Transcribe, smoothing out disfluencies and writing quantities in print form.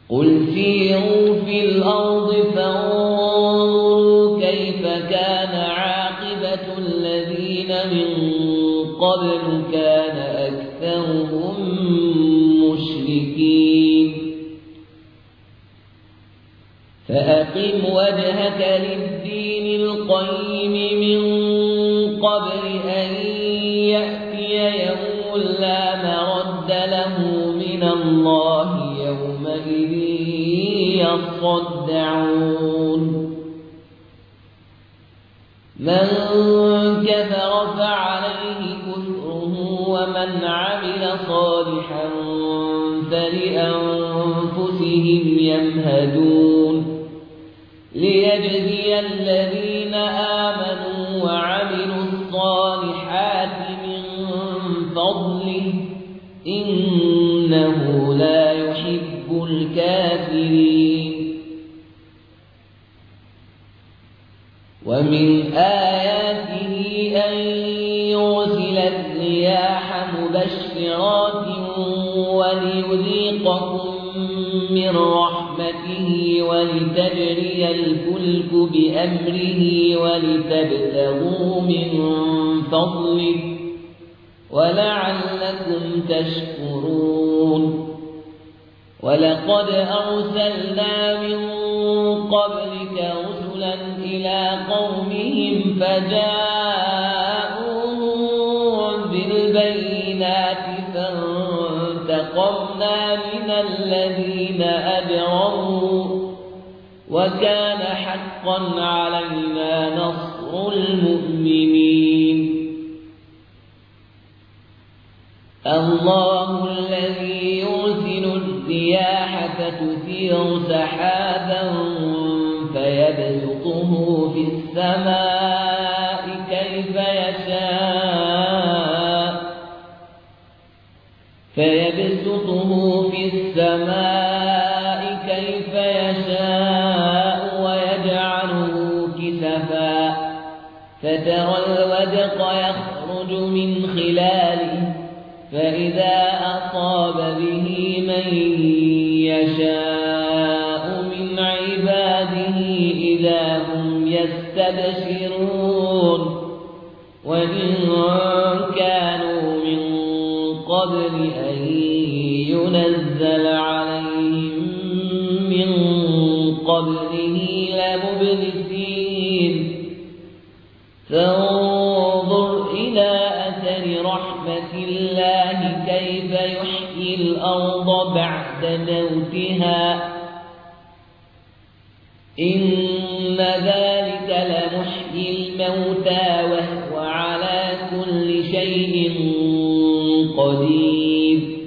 قل سيروا في الأرض فانظروا كيف كان عاقبة الذين من قبل كان أكثرهم مشركين فأقم وجهك للدين القيم من قبل أن يأتي يوم لا مرد له من الله يومئذ يصدعون من كفر فعليه كفره ومن عمل صالحا فلأنفسهم يمهدون ليجزي الذين آمنوا وعملوا الصالحات من فضله إنه لا يحب الكافرين ومن آياته أن يرسل الرياح مبشرات وليذيقكم من رحمته ولتجري الفلك بأمره ولتبتغوا من فضله ولعلكم تشكرون ولقد أرسلنا من قبلك رسلا إلى قومهم فجاءوهم بالبينات فانتقمنا من الذين أجرموا وكان حقا علينا نصر المؤمنين الله الذي يرسل الرياح فتثير سحابا فيبسطه في السماء كيف يشاء ويجعله كسفا فترى الودق يخرج من خلاله فإذا أصاب به من يشاء من عباده إذا هم يستبشرون وإن كانوا من قبل أن ينزل عليهم من قبله لمبلسين فانظر إلى أثر رحمة الله كيف يحيي الأرض بعد موتها إن ذلك لمحيي الموتى وهو على كل شيء قدير